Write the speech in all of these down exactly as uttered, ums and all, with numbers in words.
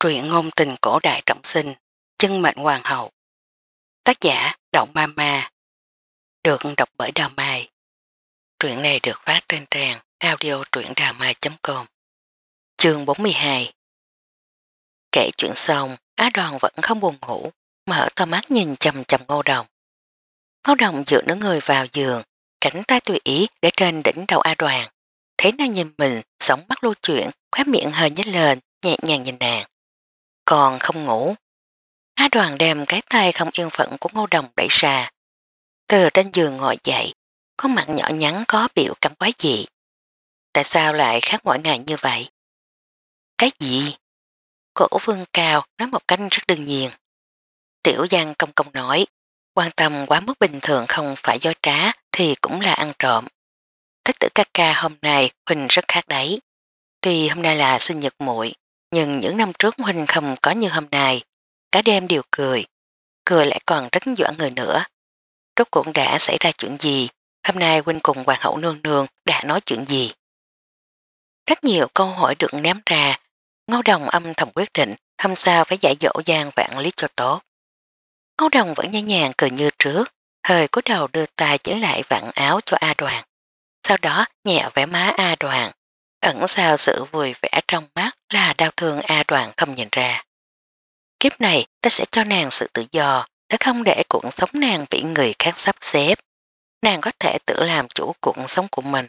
Truyện ngôn tình cổ đại trọng sinh, chân mệnh hoàng hậu. Tác giả Động Ma Ma. Được đọc bởi Đào Mai. Truyện này được phát trên trang audio truyệnđàmai chấm com. Chương bốn mươi hai. Kể chuyện xong, Á Đoàn vẫn không buồn ngủ, mở to mắt nhìn chầm chầm Ngô Đồng. Ngô Đồng dựa nửa người vào giường, cánh tay tùy ý để trên đỉnh đầu Á Đoàn. Thấy nàng nhìn mình, sóng mắt lưu chuyển, khóe miệng hơi nhếch lên, nhẹ nhàng nhìn nàng. Còn không ngủ. Á Đoàn đem cái tay không yên phận của Ngô Đồng đẩy ra. Từ trên giường ngồi dậy, có mặt nhỏ nhắn có biểu cảm quái dị. Tại sao lại khác mỗi ngày như vậy? Cái gì? Cổ Vương Cao nói một cách rất đương nhiên. Tiểu Giang công công nói, quan tâm quá mức bình thường không phải do trá thì cũng là ăn trộm. Thích tử ca ca hôm nay Huỳnh rất khác đấy. Tuy hôm nay là sinh nhật muội, nhưng những năm trước Huỳnh không có như hôm nay. Cả đêm đều cười, cười lại còn rất dọa người nữa. Rốt cuộc đã xảy ra chuyện gì? Hôm nay huynh cùng hoàng hậu nương nương đã nói chuyện gì? Rất nhiều câu hỏi được ném ra. Ngô Đồng âm thầm quyết định không sao phải dạy dỗ Giang Vạn Lý cho tốt. Ngô Đồng vẫn nhẹ nhàng cười như trước, hơi cúi đầu đưa tay chỉnh lại vặn áo cho A Đoàn. Sau đó nhẹ vẽ má A Đoàn, ẩn sau sự vui vẻ trong mắt là đau thương A Đoàn không nhìn ra. Kiếp này ta sẽ cho nàng sự tự do, đã không để cuộc sống nàng bị người khác sắp xếp. Nàng có thể tự làm chủ cuộc sống của mình.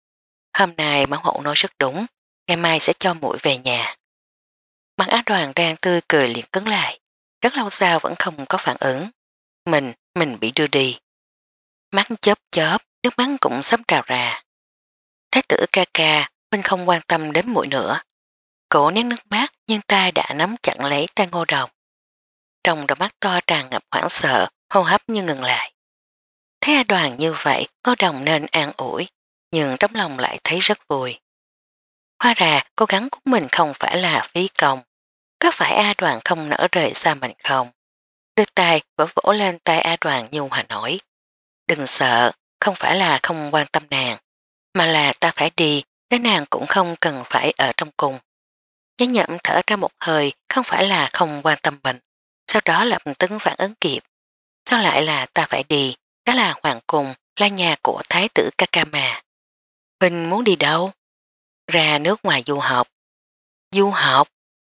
Hôm nay mẫu hậu nói rất đúng, ngày mai sẽ cho muội về nhà. Mặt Á Đoàn đang tươi cười liền cứng lại, rất lâu sau vẫn không có phản ứng. Mình, mình bị đưa đi. Mắt chớp chớp, nước mắt cũng sắp trào ra. Thái tử ca ca, mình không quan tâm đến muội nữa. Cổ nén nước mắt nhưng tay đã nắm chặt lấy tay Ngô Đồng. Trong đôi mắt to tràn ngập hoảng sợ, hô hấp như ngừng lại. Thấy A Đoàn như vậy, Ngô Đồng nên an ủi, nhưng trong lòng lại thấy rất vui. Hóa ra cố gắng của mình không phải là phí công. Có phải A Đoàn không nỡ rời xa mình không? Đưa tay vỗ vỗ lên tay A Đoàn nhu hòa nói. Đừng sợ, không phải là không quan tâm nàng, mà là ta phải đi, nên nàng cũng không cần phải ở trong cung. Nhớ nhậm thở ra một hơi, không phải là không quan tâm mình, sau đó lập tức phản ứng kịp. Sao lại là ta phải đi, đó là hoàng cung, là nhà của thái tử ca ca mà. Mình muốn đi đâu? Ra nước ngoài du học. Du học?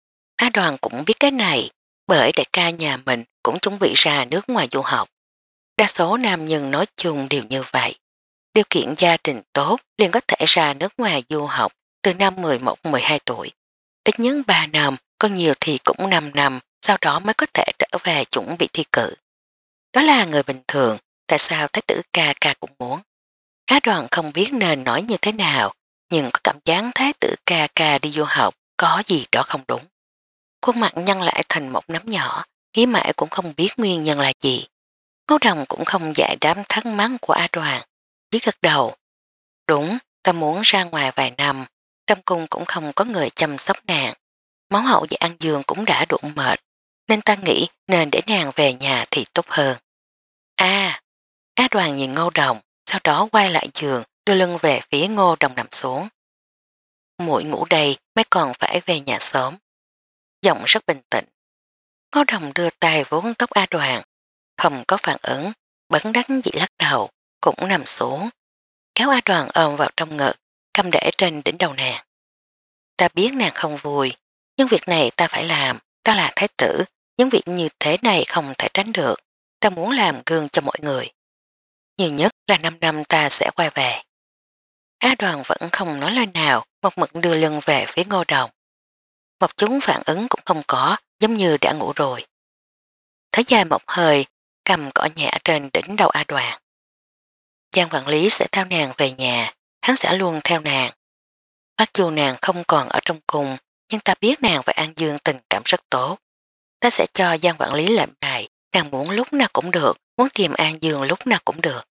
Á Đoàn cũng biết cái này, bởi đại ca nhà mình cũng chuẩn bị ra nước ngoài du học. Đa số nam nhân nói chung đều như vậy. Điều kiện gia đình tốt liền có thể ra nước ngoài du học từ năm mười một mười hai tuổi. Ít nhất ba năm, có nhiều thì cũng năm năm, sau đó mới có thể trở về chuẩn bị thi cử. Đó là người bình thường, tại sao thái tử ca ca cũng muốn. Á Đoàn không biết nên nói như thế nào, nhưng có cảm giác thái tử ca ca đi du học có gì đó không đúng. Khuôn mặt nhăn lại thành một nắm nhỏ, nghĩ mãi cũng không biết nguyên nhân là gì. Ngô Đồng cũng không giải đám thắc mắc của A Đoàn, biết gật đầu. Đúng, ta muốn ra ngoài vài năm, trong cung cũng không có người chăm sóc nàng. Máu hậu và ăn giường cũng đã đủ mệt, nên ta nghĩ nên để nàng về nhà thì tốt hơn. A, Á Đoàn nhìn Ngô Đồng, sau đó quay lại giường, đưa lưng về phía Ngô Đồng nằm xuống. Muội ngủ đây mới còn phải về nhà sớm. Giọng rất bình tĩnh. Ngô Đồng đưa tay vốn tóc A Đoàn, không có phản ứng, bấn đắn dị lắc đầu, cũng nằm xuống. Kéo A Đoàn ôm vào trong ngực, cầm để trên đỉnh đầu nàng. Ta biết nàng không vui, nhưng việc này ta phải làm, ta là thái tử, những việc như thế này không thể tránh được, ta muốn làm gương cho mọi người. Nhiều nhất là năm năm ta sẽ quay về. Á Đoàn vẫn không nói lời nào, một mực đưa lưng về phía Ngô Đồng. Một chúng phản ứng cũng không có, giống như đã ngủ rồi. Thở dài một hơi, cầm cỏ nhẹ trên đỉnh đầu A Đoàn. Giang quản lý sẽ theo nàng về nhà, hắn sẽ luôn theo nàng. Mặc dù nàng không còn ở trong cung, nhưng ta biết nàng và An Dương tình cảm rất tốt. Ta sẽ cho Giang quản lý lệnh bài, nàng muốn lúc nào cũng được, muốn tìm An Dương lúc nào cũng được.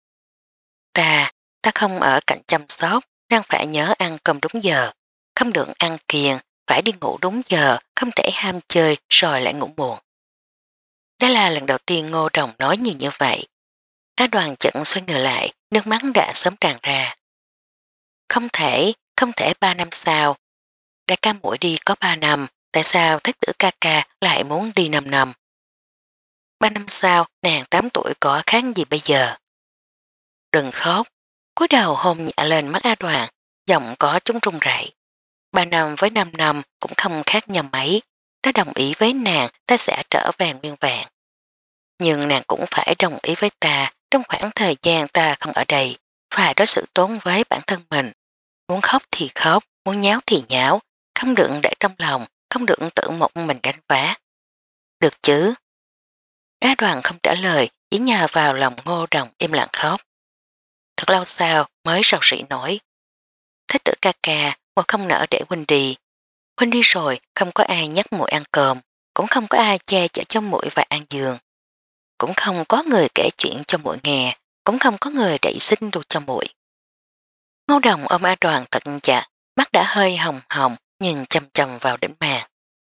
Ta, ta không ở cạnh chăm sóc, nàng phải nhớ ăn cơm đúng giờ, không được ăn kiền, phải đi ngủ đúng giờ, không thể ham chơi rồi lại ngủ muộn. Đó là lần đầu tiên Ngô Đồng nói nhiều như vậy. Á Đoàn chận xoay người lại, nước mắt đã sớm tràn ra. Không thể, không thể ba năm sau. Đại ca muội đi có ba năm, tại sao thái tử ca ca lại muốn đi năm năm? Ba năm sau, nàng tám tuổi có khác gì bây giờ? Đừng khóc, cúi đầu hôn nhẹ lên mắt A Đoàn, giọng có chúng run rẩy. Ba năm với năm năm cũng không khác nhau mấy, ta đồng ý với nàng ta sẽ trở về nguyên vẹn. Nhưng nàng cũng phải đồng ý với ta trong khoảng thời gian ta không ở đây, phải đối xử tốn với bản thân mình. Muốn khóc thì khóc, muốn nháo thì nháo, không được để trong lòng, không được tự một mình gánh vác. Được chứ? Á Đoàn không trả lời, chỉ nhờ vào lòng Ngô Đồng im lặng khóc. Thật lâu sau mới sầu sỉ nổi. Thích tử ca ca, một không nỡ để Huynh đi. Huynh đi rồi, không có ai nhắc muội ăn cơm, cũng không có ai che chở cho muội và ăn giường. Cũng không có người kể chuyện cho muội nghe, cũng không có người đẩy sinh đồ cho muội. Ngô Đồng ôm A Đoàn thật chặt, mắt đã hơi hồng hồng, nhìn chầm chầm vào đỉnh màn.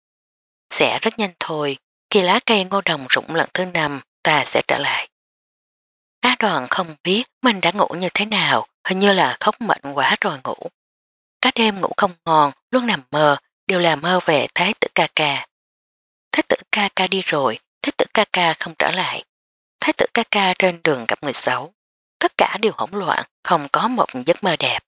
Sẽ rất nhanh thôi, khi lá cây Ngô Đồng rụng lần thứ năm, ta sẽ trở lại. A Đoàn không biết mình đã ngủ như thế nào, hình như là khóc mệt quá rồi ngủ. Cả đêm ngủ không ngon, luôn nằm mơ, đều là mơ về Thái tử ca ca. Thái tử ca ca đi rồi, Thái tử ca ca không trở lại. Thái tử ca ca trên đường gặp người xấu. Tất cả đều hỗn loạn, không có một giấc mơ đẹp.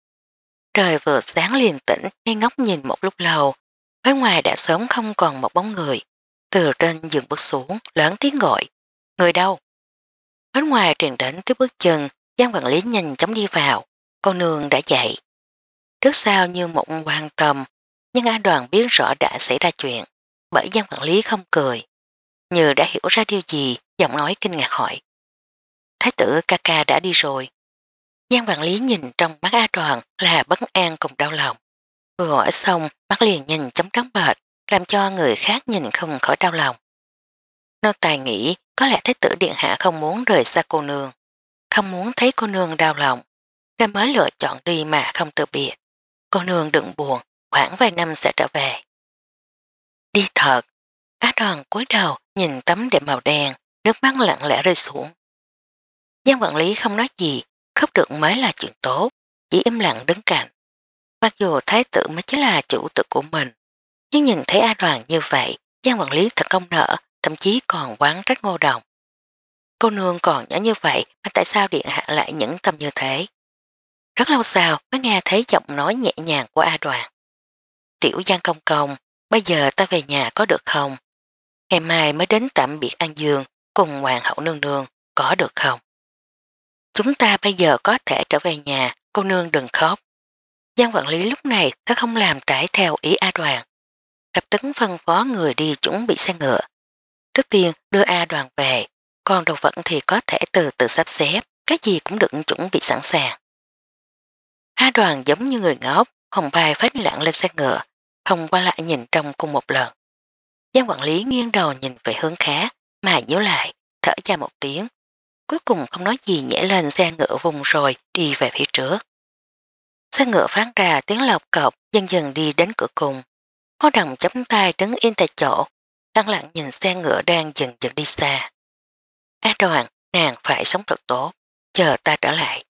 Trời vừa sáng liền tỉnh, ngây ngốc nhìn một lúc lâu. Phía ngoài đã sớm không còn một bóng người. Từ trên giường bước xuống, lớn tiếng gọi. Người đâu? Phía ngoài truyền đến tiếng bước chân, Giang quản lý nhanh chóng đi vào. Cô nương đã dậy. Trước sau như một quan tâm, nhưng A Đoàn biết rõ đã xảy ra chuyện, bởi Giang quản lý không cười. Như đã hiểu ra điều gì, giọng nói kinh ngạc hỏi. Thái tử ca ca đã đi rồi. Giang quản lý nhìn trong mắt A Đoàn là bất an cùng đau lòng. Vừa hỏi xong, mắt liền nhìn chấm trắng bệt, làm cho người khác nhìn không khỏi đau lòng. Nô tài nghĩ có lẽ Thái tử điện hạ không muốn rời xa cô nương, không muốn thấy cô nương đau lòng, nên mới lựa chọn đi mà không từ biệt. Cô nương đừng buồn, khoảng vài năm sẽ trở về. Đi thật. Á Đoàn cúi đầu nhìn tấm đệm màu đen, nước mắt lặng lẽ rơi xuống. Giang quản lý không nói gì, khóc được mới là chuyện tốt, chỉ im lặng đứng cạnh. Mặc dù thái tử mới chính là chủ tử của mình, nhưng nhìn thấy A Đoàn như vậy, Giang quản lý thật không nỡ, thậm chí còn quán trách Ngô Đồng. Cô nương còn nhỏ như vậy mà tại sao điện hạ lại nhẫn tâm như thế? Rất lâu sau mới nghe thấy giọng nói nhẹ nhàng của A Đoàn. Tiểu Giang công công, bây giờ ta về nhà có được không? Ngày mai mới đến tạm biệt An Dương cùng hoàng hậu nương nương, có được không? Chúng ta bây giờ có thể trở về nhà, cô nương đừng khóc. Giang quản lý lúc này ta không làm trải theo ý A Đoàn. Lập tức phân phó người đi chuẩn bị xe ngựa. Trước tiên đưa A Đoàn về, còn đồ vật thì có thể từ từ sắp xếp, cái gì cũng được chuẩn bị sẵn sàng. A Đoàn giống như người ngốc, hồng bài phách lặng lên xe ngựa, không qua lại nhìn trong cùng một lần. Giang quản lý nghiêng đầu nhìn về hướng khác, mà nhớ lại, thở ra một tiếng. Cuối cùng không nói gì nhảy lên xe ngựa vùng rồi đi về phía trước. Xe ngựa phát ra tiếng lọc cọc dần dần đi đến cửa cùng. Có đồng chấm tay đứng yên tại chỗ, lặng lặng nhìn xe ngựa đang dần dần đi xa. Á Đoàn, nàng phải sống thật tốt, chờ ta trở lại.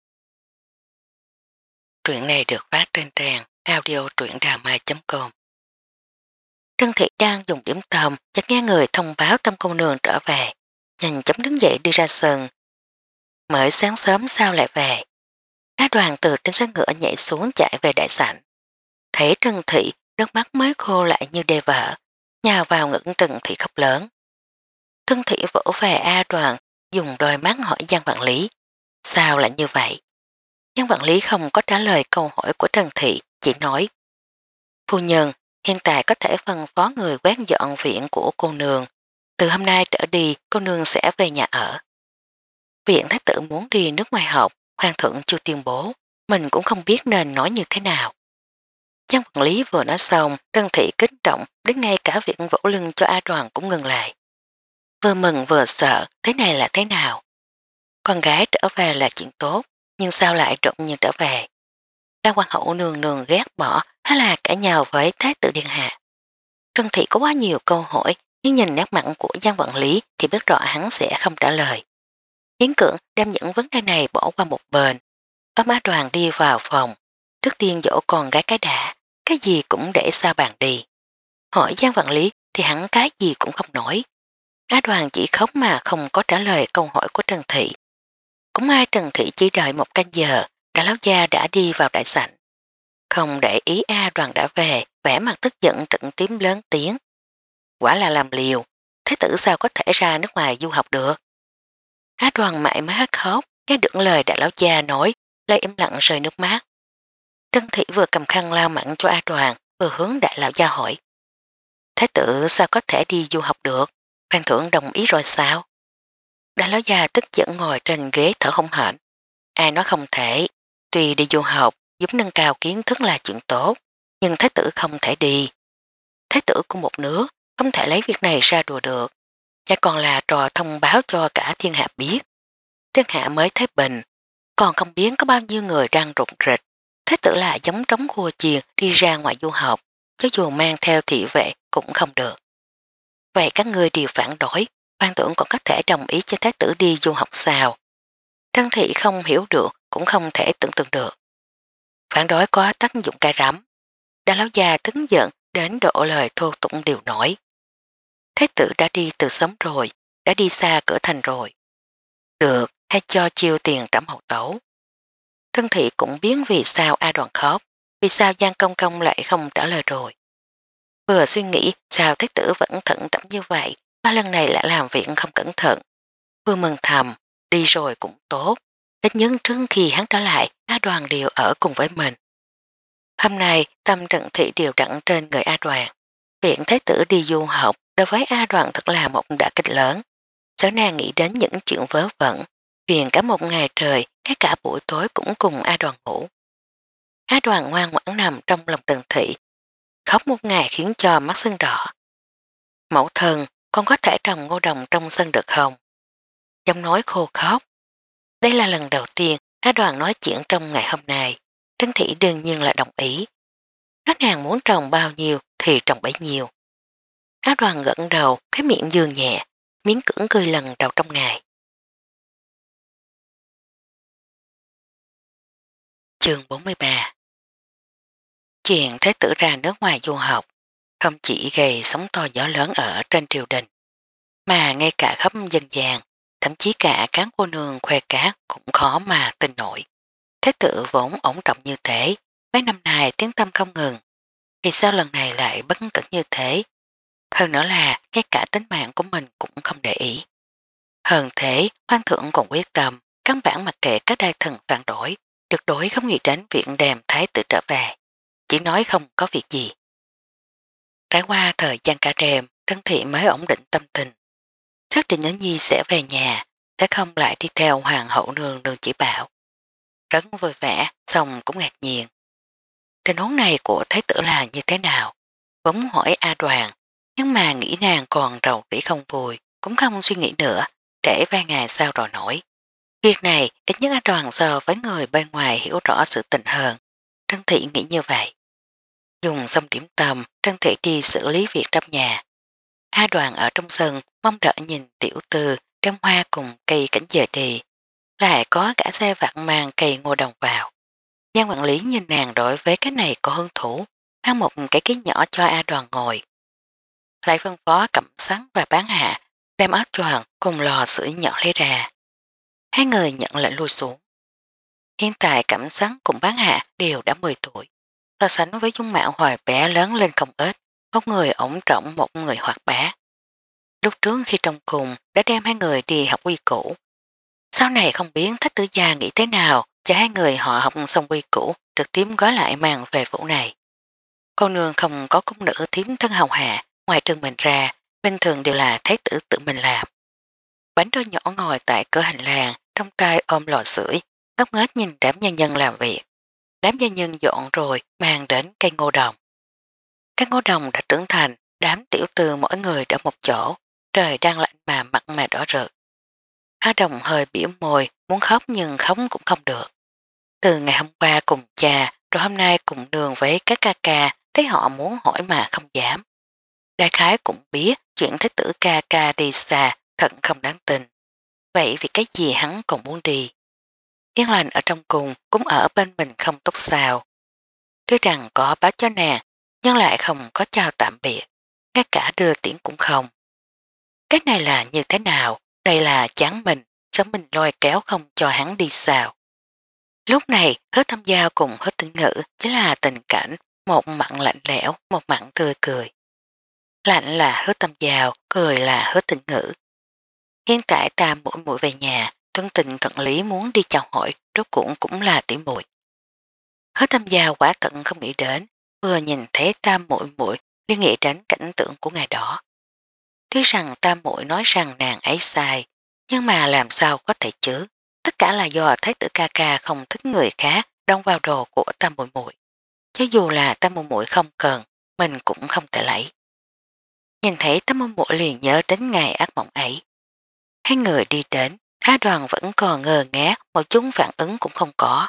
Truyện này được phát trên trang audio truyệnđàmai chấm com. Trân Thị đang dùng điểm tầm chợt nghe người thông báo Tâm cô nương trở về, nhanh chóng đứng dậy đi ra sân. Mới sáng sớm sao lại về? Á Đoàn từ trên xe ngựa nhảy xuống chạy về đại sảnh. Thấy Trân Thị nước mắt mới khô lại như đê vỡ, nhào vào ngực Trân Thị khóc lớn. Trân Thị vỗ về A Đoàn, dùng đôi mắt hỏi Giang quản lý. Sao lại như vậy? Giang quản lý không có trả lời câu hỏi của Trân Thị, chỉ nói. Phu nhân, hiện tại có thể phân phó người quét dọn viện của cô nương. Từ hôm nay trở đi, cô nương sẽ về nhà ở. Viện thái tử muốn đi nước ngoài học, hoàng thượng chưa tuyên bố, mình cũng không biết nên nói như thế nào. Giang quản lý vừa nói xong, Trân Thị kích động đến ngay cả việc vỗ lưng cho A Đoàn cũng ngừng lại. Vừa mừng vừa sợ, thế này là thế nào? Con gái trở về là chuyện tốt, nhưng sao lại đột nhiên trở về? Đa hoàng hậu nương nương ghét bỏ hay là cãi nhau với thái tử điện hạ? Trân Thị có quá nhiều câu hỏi, nhưng nhìn nét mặt của Giang quản lý thì biết rõ hắn sẽ không trả lời. Hiến Cưỡng đem những vấn đề này bỏ qua một bên. Ôm A Đoàn đi vào phòng, trước tiên dỗ con gái cái đã, cái gì cũng để xa bàn đi. Hỏi Giang Vạn Lý thì hẳn cái gì cũng không nổi. Á Đoàn chỉ khóc mà không có trả lời câu hỏi của Trần Thị. Cũng may Trần Thị chỉ đợi một canh giờ, cả lão gia đã đi vào đại sảnh. Không để ý A Đoàn đã về, vẻ mặt tức giận trận tím lớn tiếng. Quả là làm liều, thế tử sao có thể ra nước ngoài du học được. Á Đoàn mãi mới hết khóc, nghe được lời đại lão gia nói, lại im lặng rơi nước mắt. Trân Thị vừa cầm khăn lau mặn cho A Đoàn, vừa hướng đại lão gia hỏi. Thế tử sao có thể đi du học được, Phan Thượng đồng ý rồi sao? Đại lão gia tức giận ngồi trên ghế thở hổn hển. Ai nói không thể, tuy đi du học giúp nâng cao kiến thức là chuyện tốt, nhưng thái tử không thể đi. Thái tử của một nước không thể lấy việc này ra đùa được, và còn là trò thông báo cho cả thiên hạ biết. Thiên hạ mới thấy bình, còn không biết có bao nhiêu người đang rụng rịch. Thái tử là giống trống khua chiền đi ra ngoài du học, cho dù mang theo thị vệ cũng không được. Vậy các ngươi đều phản đối, quan tưởng còn có thể đồng ý cho thái tử đi du học sao? Trân Thị không hiểu được, cũng không thể tưởng tượng được. Phản đối có tác dụng cái rắm. Đa lão già tức giận đến độ lời thô tụng đều nổi. Thế tử đã đi từ sớm rồi, đã đi xa cửa thành rồi. Được, hay cho chiêu tiền trẫm hậu tấu. Trân Thị cũng biến vì sao A Đoàn khóc, vì sao Giang Công Công lại không trả lời rồi. Vừa suy nghĩ sao thế tử vẫn thận trọng như vậy, mà lần này lại làm việc không cẩn thận. Vừa mừng thầm, đi rồi cũng tốt. Ít nhất trước khi hắn trở lại, A Đoàn đều ở cùng với mình. Hôm nay, tâm Trần Thị đều đặn trên người A Đoàn. Viện Thế tử đi du học đối với A Đoàn thật là một đả kích lớn. Sở nàng nghĩ đến những chuyện vớ vẩn. Viện cả một ngày trời, ngay cả buổi tối cũng cùng A Đoàn ngủ. A Đoàn ngoan ngoãn nằm trong lòng Trần Thị. Khóc một ngày khiến cho mắt sưng đỏ. Mẫu thân, con có thể trồng ngô đồng trong sân được không? Giọng nói khô khóc. Đây là lần đầu tiên Á Đoàn nói chuyện trong ngày hôm nay. Trân Thị đương nhiên là đồng ý. Nói nàng muốn trồng bao nhiêu thì trồng bấy nhiêu. Á Đoàn gật đầu, cái miệng dương nhẹ, miếng cưỡng cười lần đầu trong ngày. Chương bốn mươi ba. Chuyện Thế tử ra nước ngoài du học không chỉ gây sóng to gió lớn ở trên triều đình, mà ngay cả khắp dân gian, thậm chí cả cán cô nương khoe cát cũng khó mà tin nổi. Thế tử vốn ổn trọng như thế, mấy năm nay tiếng tâm không ngừng. Vì sao lần này lại bất cẩn như thế? Hơn nữa là ngay cả tính mạng của mình cũng không để ý. Hơn thế, hoàng thượng còn quyết tâm, căn bản mặc kệ các đại thần phản đổi, tuyệt đối không nghĩ đến việc đem thái tử trở về. Chỉ nói không có việc gì. Trải qua thời gian cả đêm, Trân Thị mới ổn định tâm tình. Xác định Nhẫn Nhi sẽ về nhà, sẽ không lại đi theo hoàng hậu nương đường chỉ bảo. Rất vui vẻ, xong cũng ngạc nhiên. Tình huống này của thái tử là như thế nào? Vẫn muốn hỏi A Đoàn, nhưng mà nghĩ nàng còn rầu rĩ không vui, cũng không suy nghĩ nữa, để vài ngày sau rồi nổi. Việc này ít nhất A Đoàn so với người bên ngoài hiểu rõ sự tình hơn. Trân Thị nghĩ như vậy. Dùng xong điểm tâm, Trân Thị đi xử lý việc trong nhà. A Đoàn ở trong sân mong đợi nhìn tiểu tư đem hoa cùng cây cảnh dời đi. Lại có cả xe vặt mang cây ngô đồng vào. Giang quản lý nhìn nàng đối với cái này có hứng thủ, mang một cái ghế nhỏ cho A Đoàn ngồi. Lại phân phó cẩm sắn và bán hạ, đem áo choàng cùng lò sưởi nhỏ lấy ra. Hai người nhận lệnh lui xuống. Hiện tại cẩm sắn cùng bán hạ đều đã mười tuổi. So sánh với dung mạo hồi bé lớn lên không ít, một người ổn trọng một người hoạt bá. Lúc trước khi trong cùng đã đem hai người đi học quy củ. Sau này không biết Thách Tử Gia nghĩ thế nào cho hai người họ học xong quy củ trực tiếp gói lại mang về phủ này. Con nương không có cung nữ thiếm thân hầu hạ, ngoài trường mình ra, bình thường đều là thái tử tự mình làm. Bánh đôi nhỏ ngồi tại cửa hành lang, trong tay ôm lò sưởi, ngốc nghếch nhìn đám nhân nhân làm việc. Đám nhân nhân dọn rồi mang đến cây ngô đồng. Cây ngô đồng đã trưởng thành, đám tiểu tư mỗi người ở một chỗ, trời đang lạnh mà mặt mà đỏ rực. Á Đồng hơi biểu môi, muốn khóc nhưng khóc cũng không được. Từ ngày hôm qua cùng cha, rồi hôm nay cùng đường với các ca ca, thấy họ muốn hỏi mà không dám. Đại khái cũng biết chuyện thế tử ca ca đi xa thật không đáng tin. Vậy vì cái gì hắn còn muốn đi? Yên lành ở trong cùng cũng ở bên mình không tốt sao. Tuy rằng có báo cho nàng, nhưng lại không có chào tạm biệt. ngay cả đưa tiễn cũng không. Cái này là như thế nào? Đây là chán mình, sống mình lôi kéo không cho hắn đi sao. Lúc này Hứa Tâm Giao cùng Hứa Tĩnh Ngữ chính là tình cảnh một mặn lạnh lẽo, một mặn tươi cười. Lạnh là Hứa Tâm Giao, cười là Hứa Tĩnh Ngữ. Hiện tại ta mỗi mũi về nhà, thân tình thuận lý muốn đi chào hỏi, rốt cũng cũng là tỉ muội. Hứa Tâm Giao quả cận không nghĩ đến, vừa nhìn thấy tam muội muội liên nghĩ đến cảnh tượng của ngày đó. Tuy rằng tam muội nói rằng nàng ấy sai, nhưng mà làm sao có thể chứ? Tất cả là do thái tử ca ca không thích người khác đông vào đồ của tam muội muội. Cho dù là tam muội muội không cần, mình cũng không thể lấy. Nhìn thấy tam muội muội liền nhớ đến ngày ác mộng ấy. Hai người đi đến, Á Đoàn vẫn còn ngờ ngác, một chút phản ứng cũng không có.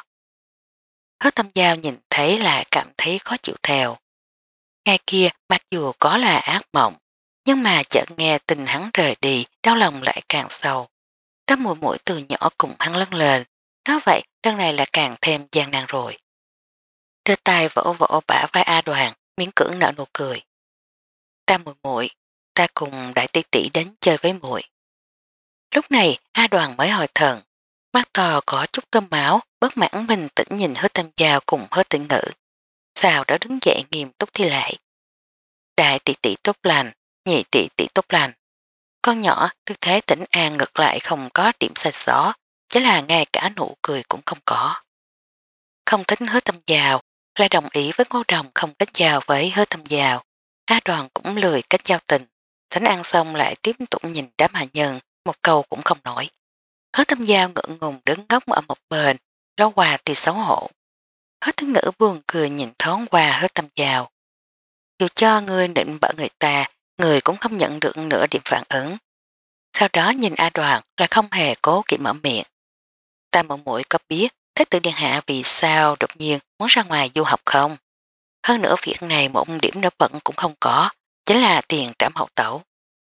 Hứa Tâm Giao nhìn thấy lại cảm thấy khó chịu theo. Ngày kia mặc dù có là ác mộng, nhưng mà chợt nghe tình hắn rời đi, đau lòng lại càng sâu. Tấm mũi mũi từ nhỏ cùng hắn lớn lên, nói vậy lần này là càng thêm gian nan rồi. Đưa tay vỗ vỗ bả vai A Đoàn, miễn cưỡng nở nụ cười. Ta muội muội, ta cùng đại tỷ tỷ đến chơi với muội. Lúc này A Đoàn mới hồi thần, mắt to có chút tơm máu, bất mãn bình tĩnh nhìn Hứa Tâm Giao cùng Hứa Tĩnh Ngữ. Sau đó đứng dậy nghiêm túc thi lễ. Đại tỷ tỷ tốt lành, nhị tỷ tỷ tốt lành. Con nhỏ tư thế tỉnh an ngược lại không có điểm sai xó, chỉ là ngay cả nụ cười cũng không có. Không tính Hứa Tâm Giao, lại đồng ý với Ngô Đồng không kết giao với Hứa Tâm Giao. A Đoàn cũng lười kết giao tình. Thánh ăn xong lại tiếp tục nhìn đám hạ nhân, một câu cũng không nổi. Hứa Tâm Giao ngượng ngùng đứng ngốc ở một bên, lo quà thì xấu hổ. Hứa Tĩnh Ngữ buồn cười nhìn thoáng qua Hứa Tâm Giao. Dù cho người định bỡ người ta, người cũng không nhận được nửa điểm phản ứng. Sau đó nhìn A Đoàn là không hề cố kỵ mở miệng. Ta mộng mũi có biết Thái tử Điện Hạ vì sao đột nhiên muốn ra ngoài du học không? Hơn nữa việc này một điểm nổi bận cũng không có, chính là tiền trảm hậu tẩu.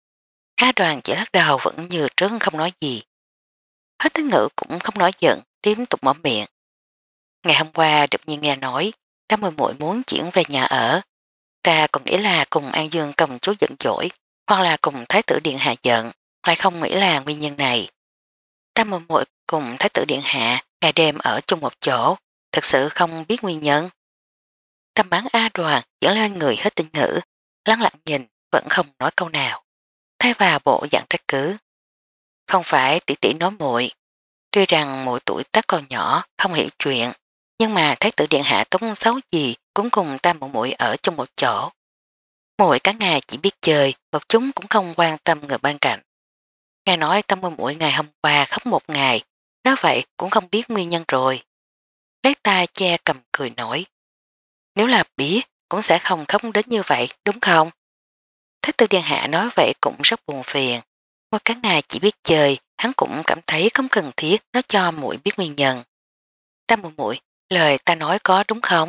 A Đoàn chỉ lắc đầu vẫn như trước không nói gì. Hết Tĩnh Ngữ cũng không nói giận, tiếp tục mở miệng. Ngày hôm qua đột nhiên nghe nói, ta mười muội muốn chuyển về nhà ở. Ta còn nghĩ là cùng An Dương công chúa giận dỗi, hoặc là cùng Thái tử Điện Hạ giận, lại không nghĩ là nguyên nhân này. Ta mười muội cùng Thái tử Điện Hạ ngày đêm ở chung một chỗ, thật sự không biết nguyên nhân. Tâm bắn A Đoàn dẫn lên người Hết Tĩnh Ngữ, lắng lặng nhìn, vẫn không nói câu nào. Thay vào bộ dạng trách cứ. Không phải tỷ tỷ nói muội, tuy rằng muội tuổi tác còn nhỏ, không hiểu chuyện, nhưng mà Thái tử Điện Hạ tốt xấu gì cũng cùng ta muội muội ở chung một chỗ. Muội cả ngày chỉ biết chơi, một chúng cũng không quan tâm người bên cạnh. Nghe nói tâm muội muội ngày hôm qua khóc một ngày, nói vậy cũng không biết nguyên nhân rồi. Lấy tay che cầm cười nổi. Nếu là biết, cũng sẽ không khóc đến như vậy, đúng không? Thái tử Điện Hạ nói vậy cũng rất buồn phiền. Một cái ngày chỉ biết chơi, hắn cũng cảm thấy không cần thiết nó cho muội biết nguyên nhân. Ta muội muội, lời ta nói có đúng không?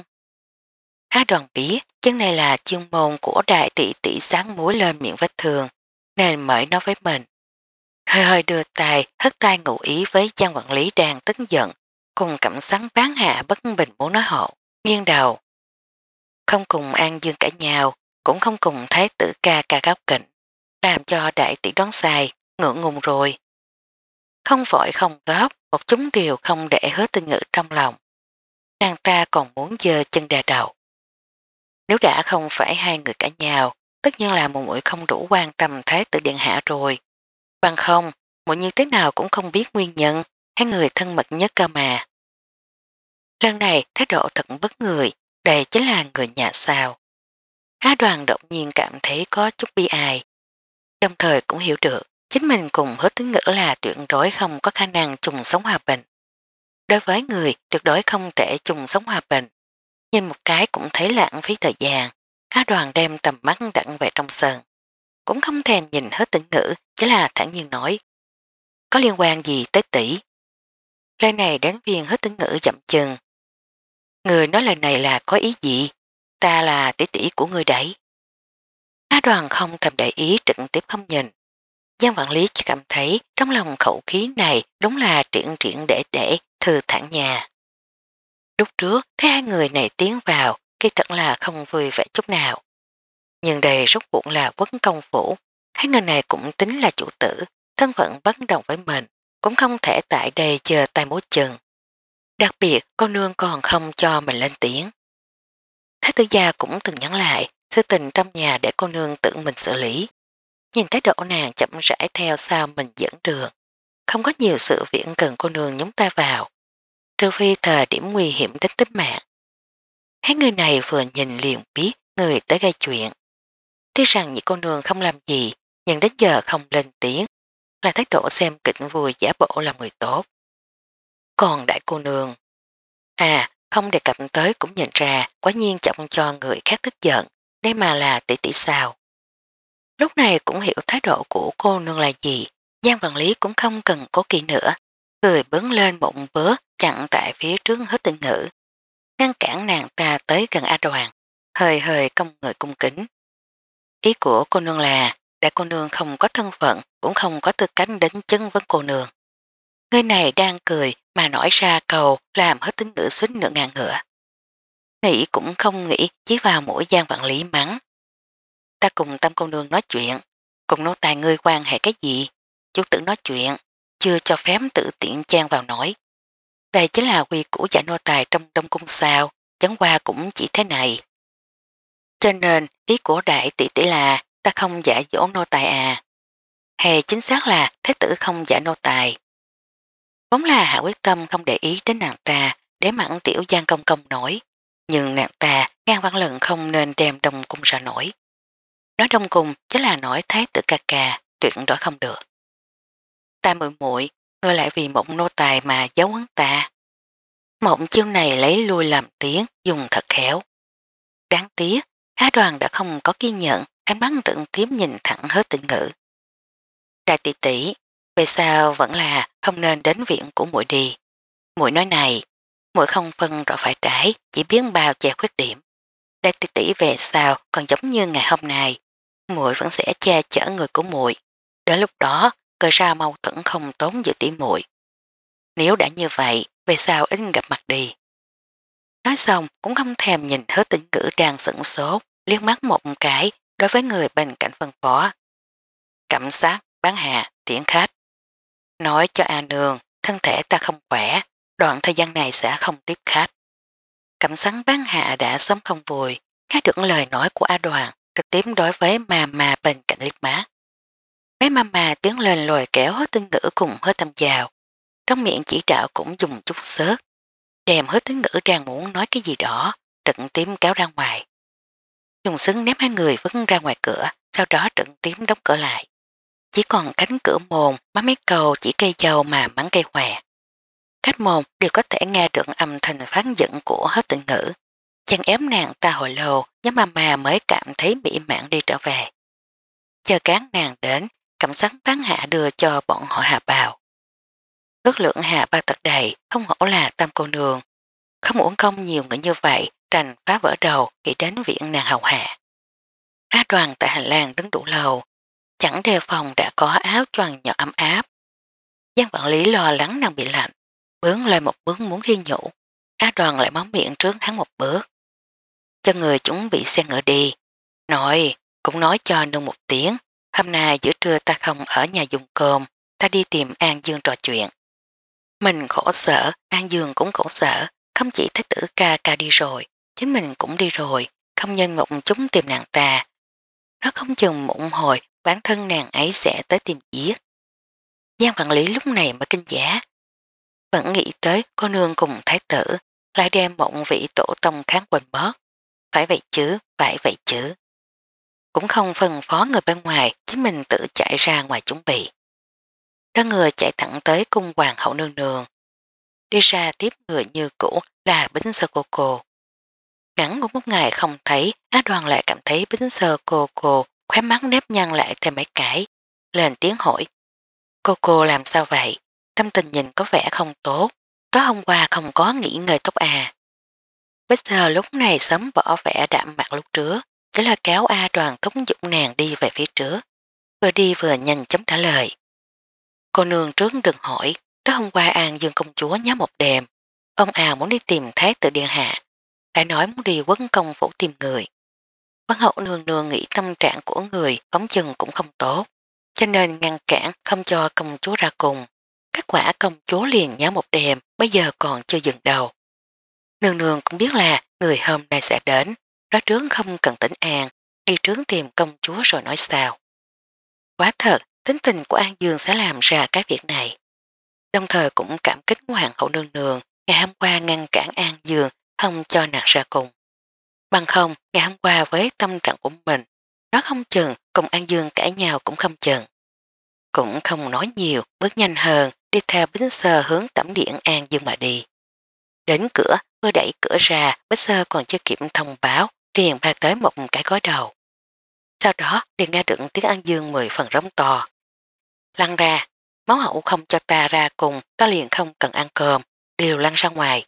Á Đoàn biết, chân này là chuyên môn của đại tỷ tỷ sáng muối lên miệng vết thương, nên mới nói với mình. Hơi hơi đưa tay, hất tay ngụ ý với Giang quản lý đang tức giận, cùng cảm sắn bán hạ bất bình muốn nói hộ, nghiêng đầu. Không cùng An Dương cãi nhau, cũng không cùng thái tử ca ca góc kỉnh, làm cho đại tỷ đoán sai, ngượng ngùng rồi. Không vội không góp, một chúng điều không để Hứa Tĩnh Ngữ trong lòng. Nàng ta còn muốn dơ chân đà đầu. Nếu đã không phải hai người cãi nhau, tất nhiên là một mũi không đủ quan tâm thái tử điện hạ rồi. Bằng không, muội như thế nào cũng không biết nguyên nhân, hai người thân mật nhất cơ mà. Lần này thái độ thật bất người, đây chính là người nhà sao. Á Đoàn đột nhiên cảm thấy có chút bi ai, đồng thời cũng hiểu được chính mình cùng Hứa Tĩnh Ngữ là tuyệt đối không có khả năng chung sống hòa bình. Đối với người tuyệt đối không thể chung sống hòa bình, nhìn một cái cũng thấy lãng phí thời gian. Á Đoàn đem tầm mắt đặt về trong sân, cũng không thèm nhìn Hứa Tĩnh Ngữ, chỉ là thản nhiên nói. Có liên quan gì tới tỷ? Lời này đến viên Hứa Tĩnh Ngữ dậm chân. Người nói lời này là có ý gì? Ta là tỷ tỷ của người đấy. Á Đoàn không thèm để ý, trực tiếp không nhìn. Giang Vạn Lý chỉ cảm thấy trong lòng khẩu khí này đúng là triển triển để để thư thản nhà. Lúc trước thấy hai người này tiến vào, kỳ thật là không vui vẻ chút nào. Nhưng đây rốt cuộc là quốc công phủ, hai người này cũng tính là chủ tử, thân phận bất đồng với mình, cũng không thể tại đây chờ tay múa chân. Đặc biệt cô nương còn không cho mình lên tiếng. Thái tử gia cũng từng nhắn lại, sự tình trong nhà để cô nương tự mình xử lý. Nhìn thái độ nàng chậm rãi theo sau mình dẫn đường, không có nhiều sự việc cần cô nương nhúng tay vào, trừ phi thời điểm nguy hiểm đến tính mạng. Hai người này vừa nhìn liền biết người tới gây chuyện. Tuy rằng nhị cô nương không làm gì, nhưng đến giờ không lên tiếng, là thái độ xem kịch vui giả bộ làm người tốt. Còn đại cô nương, à, không đề cập tới cũng nhìn ra quá nhiên trọng cho người khác tức giận, đây mà là tỷ tỷ sao. Lúc này cũng hiểu thái độ của cô nương là gì, Giang Văn Lý cũng không cần cố kỵ nữa, cười bướng lên một bước chặn tại phía trước hết tình ngữ, ngăn cản nàng ta tới gần A Đoàn, hơi hơi cong người cung kính. Ý của cô nương là, đại cô nương không có thân phận, cũng không có tư cách đến chân với cô nương. Người này đang cười mà nói ra cầu làm hết tính ngữ suýt nửa ngàn ngựa. Nghĩ cũng không nghĩ chỉ vào mũi Giang Vạn Lý mắng. Ta cùng Tâm cô nương nói chuyện, cùng nô tài ngươi quan hệ cái gì? Chú tử nói chuyện, chưa cho phép tự tiện chen vào nói. Đây chính là quy củ giả nô tài trong Đông Cung sao, chẳng qua cũng chỉ thế này. Cho nên ý của đại tỷ tỷ là ta không giả dỗ nô tài à. Hay chính xác là thế tử không giả nô tài. Vốn là hạ quyết tâm không để ý đến nàng ta để mặn tiểu Giang công công nổi. Nhưng nàng ta ngang văn lần không nên đem Đông Cung ra nổi. Nói Đông Cung chính là nói thái tử ca ca, tuyệt đối không được. Ta muội muội ngươi lại vì một nô tài mà giấu hắn ta. Một chiêu này lấy lui làm tiếng, dùng thật khéo. Đáng tiếc, Á Đoàn đã không có ghi nhận, ánh mắt trợn tiếp nhìn thẳng hết tình ngữ. Đại tỷ tỷ, về sao vẫn là không nên đến viện của muội đi. Muội nói này, muội không phân rõ phải trái, chỉ biến bao che khuyết điểm. Đại tỷ tỷ về sao còn giống như ngày hôm nay, muội vẫn sẽ che chở người của muội. Đến lúc đó, cởi ra mâu thuẫn không tốn giữa tỷ muội. Nếu đã như vậy, về sao ít gặp mặt đi. Nói xong cũng không thèm nhìn hết tình cử đang sửng sốt, liếc mắt một cái đối với người bên cạnh phân phó. Cảnh sát, bán hạ, tiễn khách. Nói cho A Nương, thân thể ta không khỏe, đoạn thời gian này sẽ không tiếp khách. Cảnh sát bán hạ đã sớm không vui, nghe được lời nói của A Đoàn, trực tiếp đối với mà mà bên cạnh liếc má. Mấy mama tiến lên lồi kéo hết tinh ngữ cùng hết tâm vào, trong miệng chỉ đạo cũng dùng chút sớt, đem hết tinh ngữ đang muốn nói cái gì đó, trực tiếp kéo ra ngoài. Dùng sứng ném hai người vứt ra ngoài cửa, sau đó trực tiếp đóng cửa lại. Chỉ còn cánh cửa môn má mấy cầu chỉ cây dầu mà mắng cây hòe. Khách môn đều có thể nghe được âm thanh phán giận của hết tình ngữ. Chàng ém nàng ta hồi lâu, nhóm mama mới cảm thấy bị mạng đi trở về. Chờ cán nàng đến, cảnh sát bán hạ đưa cho bọn họ hạ bào. Ước lượng hạ ba thật đầy, không hổ là tam cô nương. Không uổng công nhiều người như vậy, trành phá vỡ đầu nghĩ đến viện nàng hầu hạ. Á Đoàn tại hành lang đứng đủ lâu, chẳng đề phòng đã có áo choàng nhỏ ấm áp. Giang quản lý lo lắng nàng bị lạnh, bướng lên một bước muốn khiên nhủ. Á Đoàn lại móng miệng trước hắn một bước. Cho người chúng bị xe ngựa đi. Nội, cũng nói cho nương một tiếng, hôm nay giữa trưa ta không ở nhà dùng cơm, ta đi tìm An Dương trò chuyện. Mình khổ sở, An Dương cũng khổ sở, không chỉ thái tử ca ca đi rồi, chính mình cũng đi rồi, không nhân một chúng tìm nàng ta. Nó không chừng một hồi bản thân nàng ấy sẽ tới tìm giết. Giang Vạn Lý lúc này mới kinh giá. Vẫn nghĩ tới cô nương cùng thái tử, lại đem một vị tổ tông kháng quên bớt. Phải vậy chứ, phải vậy chứ. Cũng không phân phó người bên ngoài, chính mình tự chạy ra ngoài chuẩn bị. Đó người chạy thẳng tới cung hoàng hậu nương nương. Đi ra tiếp người như cũ là Bính Sơ cô cô. Ngắn của một ngày không thấy, Á Đoàn lại cảm thấy Bính Sơ cô cô khóe mắt nếp nhăn lại thêm mấy cái. Lên tiếng hỏi. Cô cô làm sao vậy? Tâm tình nhìn có vẻ không tốt. Có hôm qua không có nghỉ ngơi tốt à. Bính Sơ lúc này sớm bỏ vẻ đạm mặt lúc trước, chỉ là kéo A Đoàn thúc giục nàng đi về phía trước. Vừa đi vừa nhanh chóng trả lời. Cô nương trước đừng hỏi, tới hôm qua An Dương công chúa nhớ một đêm. Ông à muốn đi tìm Thái tử Điện Hạ, đã nói muốn đi quấn công phủ tìm người. Văn hậu nương nương nghĩ tâm trạng của người phóng chừng cũng không tốt, cho nên ngăn cản không cho công chúa ra cùng. Kết quả công chúa liền nháo một đêm, bây giờ còn chưa dừng đầu. Nương nương cũng biết là người hôm nay sẽ đến, đó trướng không cần tỉnh an, đi trướng tìm công chúa rồi nói sao. Quá thật, tính tình của An Dương sẽ làm ra cái việc này. Đồng thời cũng cảm kích hoàng hậu nương nương ngày hôm qua ngăn cản An Dương không cho nàng ra cùng. Bằng không, ngày hôm qua với tâm trạng của mình, nó không chừng cùng An Dương cãi nhau cũng không chừng. Cũng không nói nhiều, bước nhanh hơn, đi theo Bính Sơ hướng tẩm điện An Dương mà đi. Đến cửa, vừa đẩy cửa ra, Bính Sơ còn chưa kịp thông báo, liền ba tới một cái gối đầu. Sau đó liền nghe được tiếng An Dương mười phần rống to. Lăn ra, máu hậu không cho ta ra cùng, ta liền không cần ăn cơm, đều lăn ra ngoài.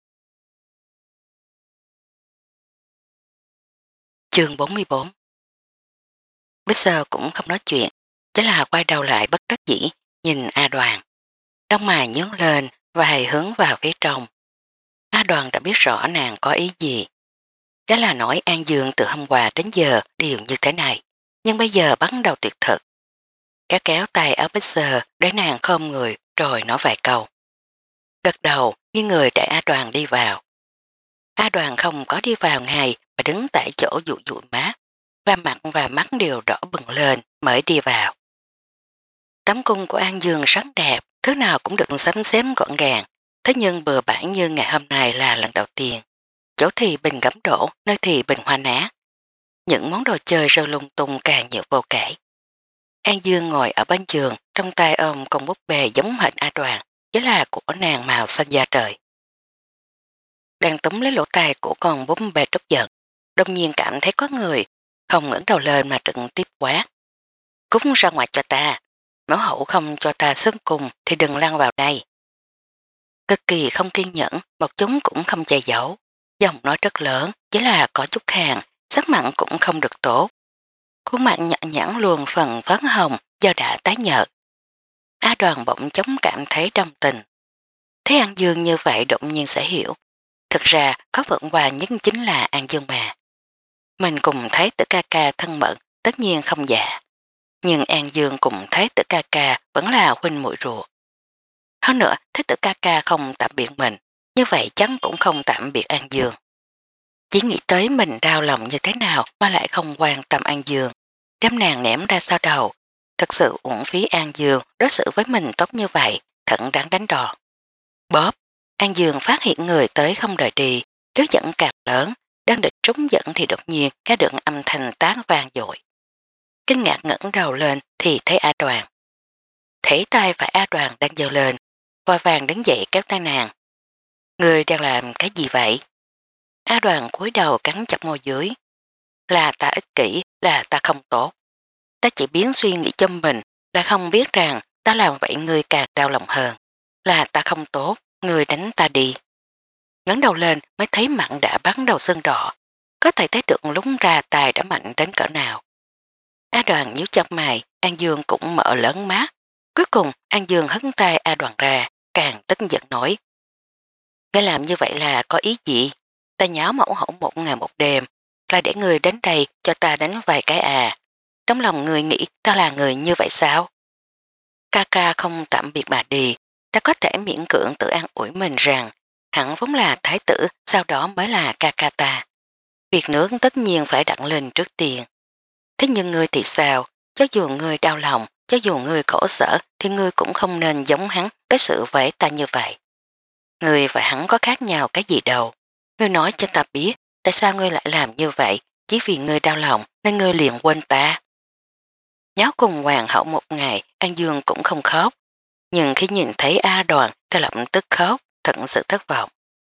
Chương bốn mươi bốn. Bích Sơ cũng không nói chuyện, chỉ là quay đầu lại bất đắc dĩ, nhìn A Đoàn. Đông mày nhướng lên và hề hướng vào phía trong. A Đoàn đã biết rõ nàng có ý gì. Đó là nói An Dương từ hôm qua đến giờ đều như thế này, nhưng bây giờ bắt đầu tuyệt thực. Kéo kéo tay áo Bích Sơ để nàng khom người rồi nói vài câu. Gật đầu như người để A Đoàn đi vào. A Đoàn không có đi vào ngay mà đứng tại chỗ dụ dụ má, và mặt và mắt đều đỏ bừng lên mới đi vào. Tấm cung của An Dương rất đẹp, thứ nào cũng được sắm xếp gọn gàng, thế nhưng bừa bãi như ngày hôm nay là lần đầu tiên. Chỗ thì bình gấm đổ, nơi thì bình hoa ná. Những món đồ chơi rơi lung tung càng nhiều vô kể. An Dương ngồi ở bên giường, trong tay ôm con búp bê giống hệt A Đoàn, chỉ là của nàng màu xanh da trời. Đang túm lấy lỗ tai của con búp bê trút giận, đông nhiên cảm thấy có người, không ngẩng đầu lên mà trực tiếp quát. Cút ra ngoài cho ta, mẫu hậu không cho ta xứng cùng thì đừng lăn vào đây. Cực kỳ không kiên nhẫn, một chúng cũng không che giấu. Giọng nói rất lớn, chỉ là có chút khàn, sắc mặn cũng không được tốt. Khuôn mặt nhẵn nhẵn luôn phần phấn hồng do đã tái nhợt. A Đoàn bỗng chống cảm thấy đồng tình. Thấy An Dương như vậy đột nhiên sẽ hiểu. Thực ra có vượng hòa nhất chính là An Dương mà. Mình cùng thấy tử ca ca thân mật, tất nhiên không giả. Nhưng An Dương cùng thấy tử ca ca vẫn là huynh muội ruột. Hơn nữa, thấy tử ca ca không tạm biệt mình, như vậy chắc cũng không tạm biệt An Dương. Chỉ nghĩ tới mình đau lòng như thế nào mà lại không quan tâm An Dương. Đem nàng ném ra sau đầu. Thật sự uổng phí An Dương đối xử với mình tốt như vậy, thận đáng đánh đòn. Bóp, An Dương phát hiện người tới không đợi đi, đứa dẫn càng lớn, đang định trúng dẫn thì đột nhiên cá được âm thanh tán vang dội. Kinh ngạc ngẩng đầu lên thì thấy A Đoàn. Thấy tay phải A Đoàn đang giơ lên, vội vàng đứng dậy kéo tay nàng. Người đang làm cái gì vậy? A Đoàn cúi đầu cắn chặt môi dưới. Là ta ích kỷ, là ta không tốt. Ta chỉ biến suy nghĩ cho mình, là không biết rằng ta làm vậy người càng đau lòng hơn. Là ta không tốt, người đánh ta đi. Ngấn đầu lên mới thấy mặn đã bắt đầu sưng đỏ. Có thể thấy được lúc ra tài đã mạnh đến cỡ nào. A Đoàn nhíu chặt mày, An Dương cũng mở lớn mắt. Cuối cùng An Dương hất tay A Đoàn ra, càng tức giận nổi. Ngươi làm như vậy là có ý gì? Ta nháo mẫu hậu một ngày một đêm, là để người đến đây cho ta đánh vài cái à. Trong lòng người nghĩ ta là người như vậy sao? Ca ca không tạm biệt bà đi, ta có thể miễn cưỡng tự an ủi mình rằng hẳn vốn là thái tử, sau đó mới là ca ca ta. Việc nước tất nhiên phải đặt lên trước tiên. Thế nhưng ngươi thì sao? Cho dù ngươi đau lòng, cho dù ngươi khổ sở thì ngươi cũng không nên giống hắn đối xử với ta như vậy. Ngươi và hắn có khác nhau cái gì đâu. Ngươi nói cho ta biết tại sao ngươi lại làm như vậy, chỉ vì ngươi đau lòng nên ngươi liền quên ta. Nháo cùng hoàng hậu một ngày, An Dương cũng không khóc. Nhưng khi nhìn thấy A Đoàn thì lập tức khóc, thật sự thất vọng.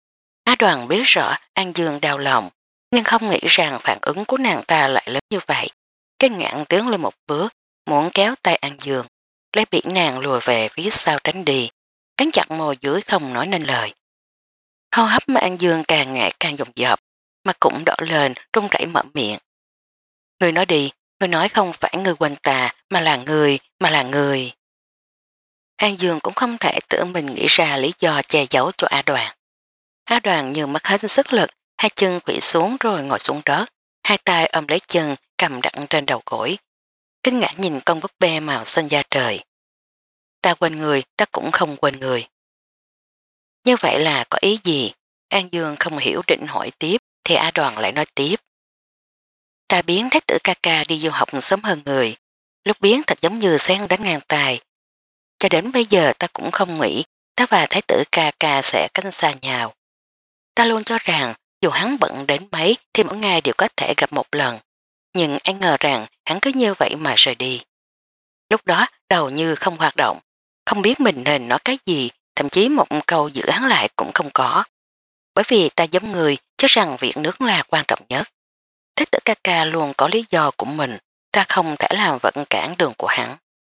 A Đoàn biết rõ An Dương đau lòng, nhưng không nghĩ rằng phản ứng của nàng ta lại lớn như vậy. Cái ngạn tiến lên một bước, muốn kéo tay An Dương, lấy bị nàng lùi về phía sau tránh đi, cắn chặt môi dưới không nói nên lời. Hô hấp mà An Dương càng ngày càng dồn dập, mà cũng đỏ lên, run rẩy mở miệng. Người nói đi, người nói không phải người quên ta, mà là người, mà là người. An Dương cũng không thể tự mình nghĩ ra lý do che giấu cho A Đoàn. A Đoàn như mất hết sức lực, hai chân quỵ xuống rồi ngồi xuống đất, hai tay ôm lấy chân, cầm đặt trên đầu gối, kinh ngạc nhìn con búp bê màu xanh da trời. Ta quên người, ta cũng không quên người. Như vậy là có ý gì? An Dương không hiểu định hỏi tiếp, thì A Đoàn lại nói tiếp. Ta biến thái tử ca ca đi du học sớm hơn người, lúc biến thật giống như sen đánh ngang tài. Cho đến bây giờ ta cũng không nghĩ ta và thái tử ca ca sẽ cách xa nhau. Ta luôn cho rằng dù hắn bận đến mấy thì mỗi ngày đều có thể gặp một lần, nhưng ai ngờ rằng hắn cứ như vậy mà rời đi. Lúc đó đầu như không hoạt động, không biết mình nên nói cái gì, thậm chí một câu giữ hắn lại cũng không có. Bởi vì ta giống người cho rằng việc nước là quan trọng nhất. Thế tử ca ca luôn có lý do của mình, ta không thể làm vận cản đường của hắn.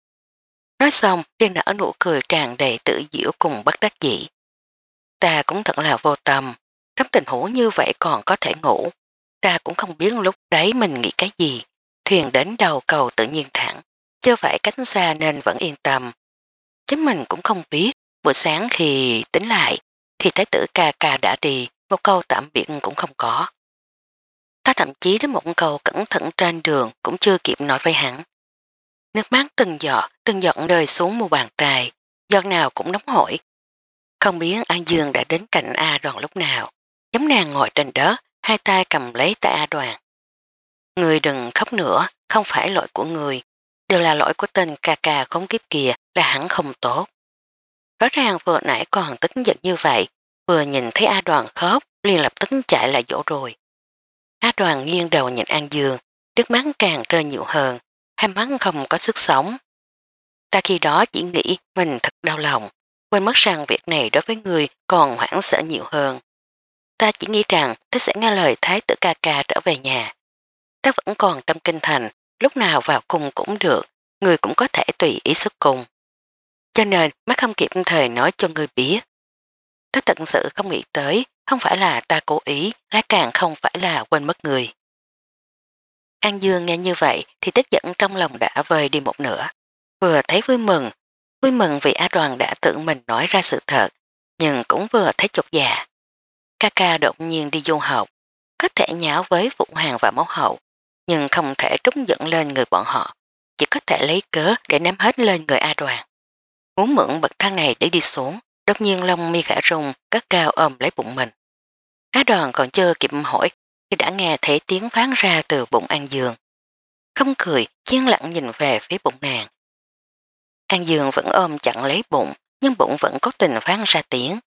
Nói xong, liền nở nụ cười tràn đầy tự diễu cùng bất đắc dĩ. Ta cũng thật là vô tâm, trong tình huống như vậy còn có thể ngủ. Ta cũng không biết lúc đấy mình nghĩ cái gì. Thuyền đến đầu cầu tự nhiên thẳng, chưa phải cánh xa nên vẫn yên tâm. Chính mình cũng không biết, buổi sáng khi tính lại, thì thái tử ca ca đã đi, một câu tạm biệt cũng không có. Ta thậm chí đến một câu cẩn thận trên đường cũng chưa kịp nói với hắn. Nước mắt từng giọt, từng giọt rơi xuống mu bàn tay, giọt nào cũng nóng hổi. Không biết An Dương đã đến cạnh A Đoàn lúc nào, giống nàng ngồi trên đất, hai tay cầm lấy tay A Đoàn. Người đừng khóc nữa, không phải lỗi của người, đều là lỗi của tên ca ca khốn kiếp kìa, là hắn không tốt. Rõ ràng vừa nãy còn tức giận như vậy, vừa nhìn thấy A Đoàn khóc, liền lập tức chạy lại dỗ rồi. A Đoàn nghiêng đầu nhìn An Dương, nước mắt càng rơi nhiều hơn, hai mắt không có sức sống. Ta khi đó chỉ nghĩ mình thật đau lòng, quên mất rằng việc này đối với người còn hoảng sợ nhiều hơn. Ta chỉ nghĩ rằng ta sẽ nghe lời thái tử ca ca trở về nhà. Ta vẫn còn trong kinh thành, lúc nào vào cung cũng được, người cũng có thể tùy ý xuất cung. Cho nên mới không kịp thời nói cho người biết. Ta thật sự không nghĩ tới, không phải là ta cố ý, lại càng không phải là quên mất người. An Dương nghe như vậy thì tức giận trong lòng đã vơi đi một nửa. Vừa thấy vui mừng, vui mừng vì A Đoàn đã tự mình nói ra sự thật, nhưng cũng vừa thấy chột dạ. Ca ca đột nhiên đi du học, có thể nháo với Phụ Hoàng và Mẫu Hậu, nhưng không thể trúng giận lên người bọn họ, chỉ có thể lấy cớ để ném hết lên người A Đoàn. Muốn mượn bậc thang này để đi xuống, đột nhiên lông mi khả rung cất cao ôm lấy bụng mình. A Đoàn còn chưa kịp hỏi thì đã nghe thấy tiếng phán ra từ bụng An Dương. Không cười, chiên lặng nhìn về phía bụng nàng. An Dương vẫn ôm chặn lấy bụng, nhưng bụng vẫn có tình phán ra tiếng.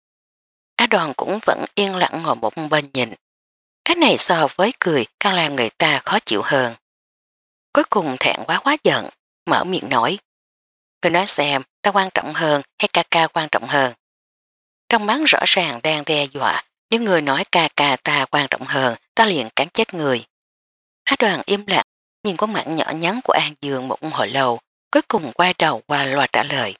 Á Đoàn cũng vẫn yên lặng ngồi một bên nhìn. Cái này so với cười càng làm người ta khó chịu hơn. Cuối cùng thẹn quá quá giận, mở miệng nói. Tôi nói xem, ta quan trọng hơn hay ca ca quan trọng hơn. Trong mắt rõ ràng đang đe dọa, nếu người nói ca ca ta quan trọng hơn, ta liền cắn chết người. Á Đoàn im lặng, nhìn khuôn mặt nhỏ nhắn của An Dương một hồi lâu, cuối cùng quay đầu qua loa trả lời.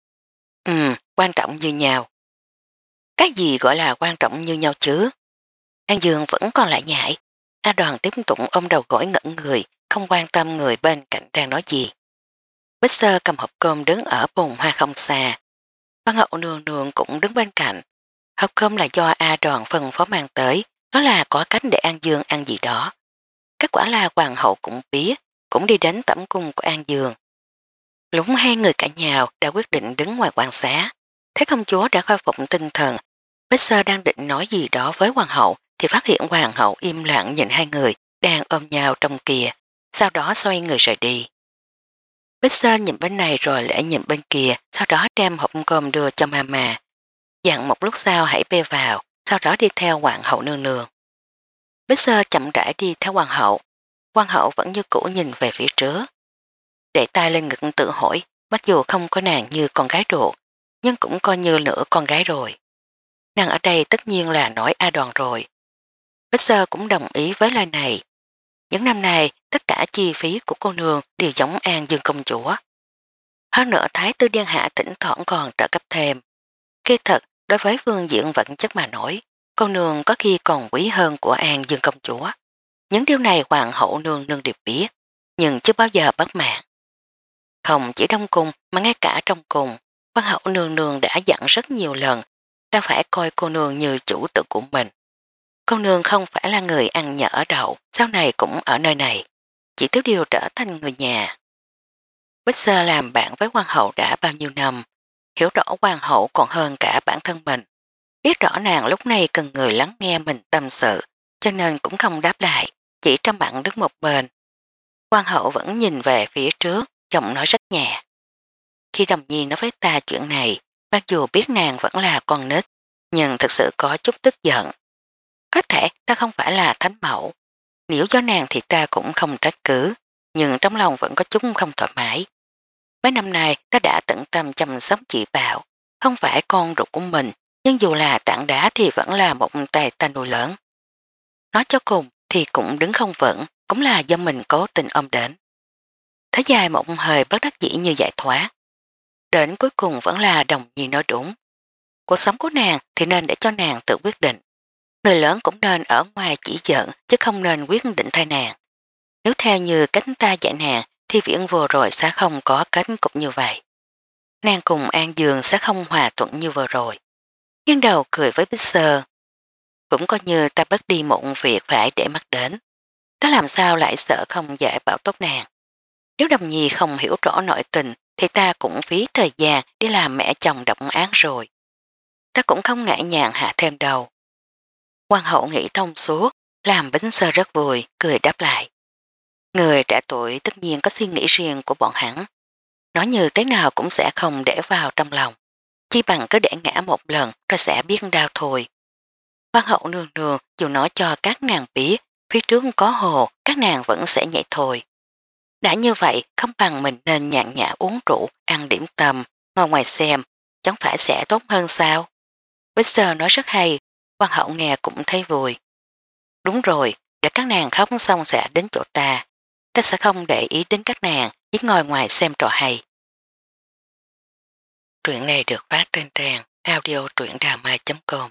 Ừ, quan trọng như nhau. Cái gì gọi là quan trọng như nhau chứ? An Dương vẫn còn lại nhại. A Đoàn tiếp tục ôm đầu gối ngẩn người, không quan tâm người bên cạnh đang nói gì. Bích Sơ cầm hộp cơm đứng ở bồn hoa không xa. Văn hậu nương nương cũng đứng bên cạnh. Hộp cơm là do A Đoàn phân phó mang tới, nó là có cách để An Dương ăn gì đó. Kết quả là hoàng hậu cũng biết, cũng đi đến tẩm cung của An Dương. Lúc hai người cả nhào đã quyết định đứng ngoài quan xá. Thấy công chúa đã khôi phục tinh thần, Bích Sơ đang định nói gì đó với hoàng hậu thì phát hiện hoàng hậu im lặng nhìn hai người đang ôm nhau trong kia, sau đó xoay người rời đi. Bích Sơ nhìn bên này rồi lại nhìn bên kia, sau đó đem hộp cơm đưa cho mama. Dặn một lúc sau hãy bê vào, sau đó đi theo hoàng hậu nương nương. Bích Sơ chậm rãi đi theo hoàng hậu, hoàng hậu vẫn như cũ nhìn về phía trước. Để tay lên ngực tự hỏi, mặc dù không có nàng như con gái ruột, nhưng cũng coi như nửa con gái rồi. Nàng ở đây tất nhiên là nói A Đoàn rồi. Bích Sơ cũng đồng ý với lời này. Những năm này, tất cả chi phí của cô nương đều giống An Dương công chúa. Hơn nữa Thái Tư Điện Hạ thỉnh thoảng còn trợ cấp thêm. Khi thật, đối với Vương Diện vật chất mà nổi, cô nương có khi còn quý hơn của An Dương công chúa. Những điều này hoàng hậu nương nương đều biết, nhưng chưa bao giờ bất mãn. Không chỉ trong cung mà ngay cả trong cung, hoàng hậu nương nương đã dặn rất nhiều lần, ta phải coi cô nương như chủ tử của mình. Cô nương không phải là người ăn nhỡ đậu, sau này cũng ở nơi này, chỉ thiếu điều trở thành người nhà. Bích Sơ làm bạn với hoàng hậu đã bao nhiêu năm, hiểu rõ hoàng hậu còn hơn cả bản thân mình. Biết rõ nàng lúc này cần người lắng nghe mình tâm sự, cho nên cũng không đáp lại, chỉ trong bạn đứng một bên. Hoàng hậu vẫn nhìn về phía trước, giọng nói rất nhẹ. Khi Đồng Nhi nói với ta chuyện này, mặc dù biết nàng vẫn là con nít, nhưng thật sự có chút tức giận. Có thể ta không phải là thánh mẫu, nếu do nàng thì ta cũng không trách cứ, nhưng trong lòng vẫn có chút không thoải mái. Mấy năm nay ta đã tận tâm chăm sóc chị Bảo, không phải con ruột của mình, nhưng dù là tảng đá thì vẫn là một tay ta nuôi lớn. Nói cho cùng thì cũng đứng không vững, cũng là do mình cố tình ôm đến. Thế dài một hơi bất đắc dĩ như giải thoát. Đến cuối cùng vẫn là Đồng Nhi nói đúng. Cuộc sống của nàng thì nên để cho nàng tự quyết định. Người lớn cũng nên ở ngoài chỉ giận chứ không nên quyết định thay nàng. Nếu theo như cách ta dạy nàng thì viễn vừa rồi sẽ không có kết cục như vậy. Nàng cùng An Dương sẽ không hòa thuận như vừa rồi. Nhưng đầu cười với Bích Sơ. Cũng coi như ta bất đi một việc phải để mắt đến. Ta làm sao lại sợ không giải bảo tốt nàng. Nếu Đồng Nhi không hiểu rõ nội tình thì ta cũng phí thời gian đi làm mẹ chồng độc ác rồi. Ta cũng không ngại nhàn hạ thêm đầu. Hoàng hậu nghĩ thông suốt, làm Bích Sơ rất vui, cười đáp lại. Người trẻ tuổi tất nhiên có suy nghĩ riêng của bọn hắn. Nói như thế nào cũng sẽ không để vào trong lòng. Chỉ bằng cứ để ngã một lần rồi sẽ biết đau thôi. Hoàng hậu nương nương dù nói cho các nàng biết phía trước có hồ các nàng vẫn sẽ nhảy thôi. Đã như vậy không bằng mình nên nhàn nhã uống rượu, ăn điểm tâm, ngồi ngoài xem, chẳng phải sẽ tốt hơn sao? Bích Sơ nói rất hay, hoàng hậu nghe cũng thấy vui. Đúng rồi, để các nàng khóc xong sẽ đến chỗ ta. Ta sẽ không để ý đến các nàng, chỉ ngồi ngoài xem trò hay. Truyện này được phát trên trang audio truyệnđàmai chấm com.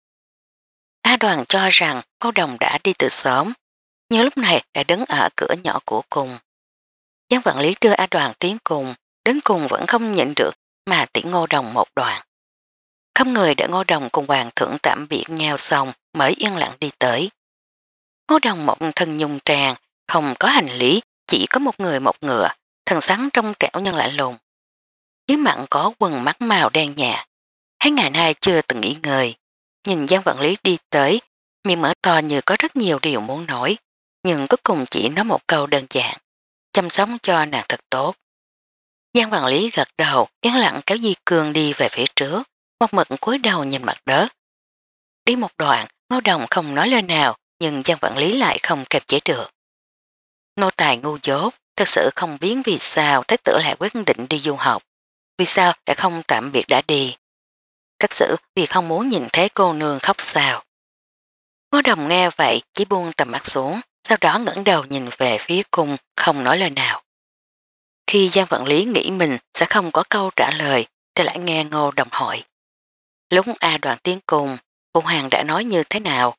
A Đoàn cho rằng cô Đồng đã đi từ sớm, nhưng lúc này đã đứng ở cửa nhỏ của cùng. Giang Vạn Lý đưa A Đoàn tiến cùng, đến cùng vẫn không nhịn được mà tiễn Ngô Đồng một đoạn. Không người để Ngô Đồng cùng hoàng thượng tạm biệt nhau xong mới yên lặng đi tới. Ngô Đồng một thân nhung tràng, không có hành lý, chỉ có một người một ngựa, thần sắn trong trẻo nhân lạnh lùng. Dưới mặn có quần mắt màu đen nhạt, hai ngày nay chưa từng nghỉ ngơi. Nhìn Giang Vạn Lý đi tới, miệng mở to như có rất nhiều điều muốn nói, nhưng cuối cùng chỉ nói một câu đơn giản, chăm sóc cho nàng thật tốt. Giang Vạn Lý gật đầu, yên lặng kéo Di Cương đi về phía trước, một mực cúi đầu nhìn mặt đất. Đi một đoạn, Ngô Đồng không nói lời nào, nhưng Giang Vạn Lý lại không kềm chế được. Nô tài ngu dốt, thật sự không biết vì sao Thái tử lại quyết định đi du học. Vì sao đã không tạm biệt đã đi. Thật sự vì không muốn nhìn thấy cô nương khóc sao. Ngô Đồng nghe vậy chỉ buông tầm mắt xuống, sau đó ngẩng đầu nhìn về phía cung, không nói lời nào. Khi Giang Vận Lý nghĩ mình sẽ không có câu trả lời, thì lại nghe Ngô Đồng hỏi. Lúc A Đoàn tiến cùng, Phụ Hoàng đã nói như thế nào?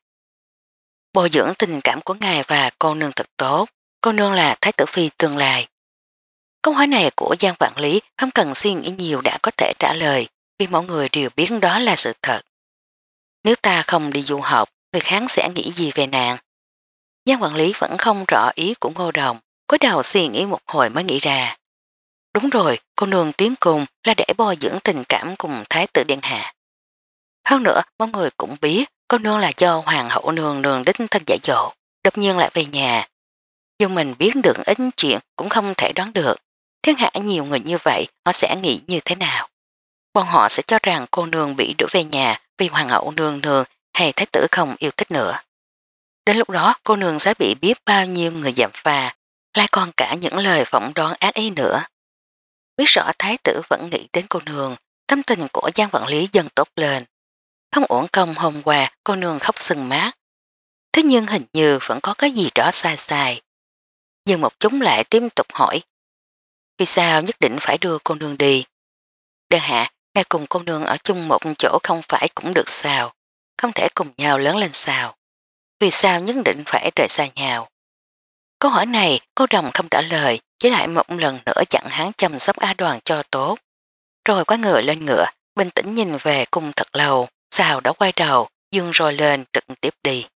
Bồi dưỡng tình cảm của ngài và cô nương thật tốt, cô nương là Thái tử Phi tương lai. Câu hỏi này của Giang Vạn Lý không cần suy nghĩ nhiều đã có thể trả lời, vì mọi người đều biết đó là sự thật. Nếu ta không đi du học, người khác sẽ nghĩ gì về nàng? Giang Vạn Lý vẫn không rõ ý của Ngô Đồng, cúi đầu suy nghĩ một hồi mới nghĩ ra. Đúng rồi, cô nương tiến cùng là để bồi dưỡng tình cảm cùng Thái tử Điện Hạ. Hơn nữa, mọi người cũng biết cô nương là do Hoàng hậu nương nương đích thân dạy dỗ, đột nhiên lại về nhà. Dù mình biết được ít chuyện cũng không thể đoán được, thiên hạ nhiều người như vậy họ sẽ nghĩ như thế nào. Bọn họ sẽ cho rằng cô nương bị đuổi về nhà vì Hoàng hậu nương nương hay Thái tử không yêu thích nữa. Đến lúc đó cô nương sẽ bị biết bao nhiêu người giạm pha, lại còn cả những lời phỏng đoán ác ý nữa. Biết rõ Thái tử vẫn nghĩ đến cô nương, tâm tình của Giang Vận Lý dần tốt lên. Không uổng công hôm qua cô nương khóc sừng mát. Thế nhưng hình như vẫn có cái gì đó sai sai. Nhưng một chúng lại tiếp tục hỏi. Vì sao nhất định phải đưa cô nương đi? Đơn hạ, ngay cùng cô nương ở chung một chỗ không phải cũng được sao? Không thể cùng nhau lớn lên sao? Vì sao nhất định phải rời xa nhau? Câu hỏi này cô Đồng không trả lời, chỉ lại một lần nữa chặn hắn chăm sóc A Đoàn cho tốt. Rồi quá người lên ngựa, bình tĩnh nhìn về cung thật lâu, sau đó quay đầu, dương rồi lên trực tiếp đi.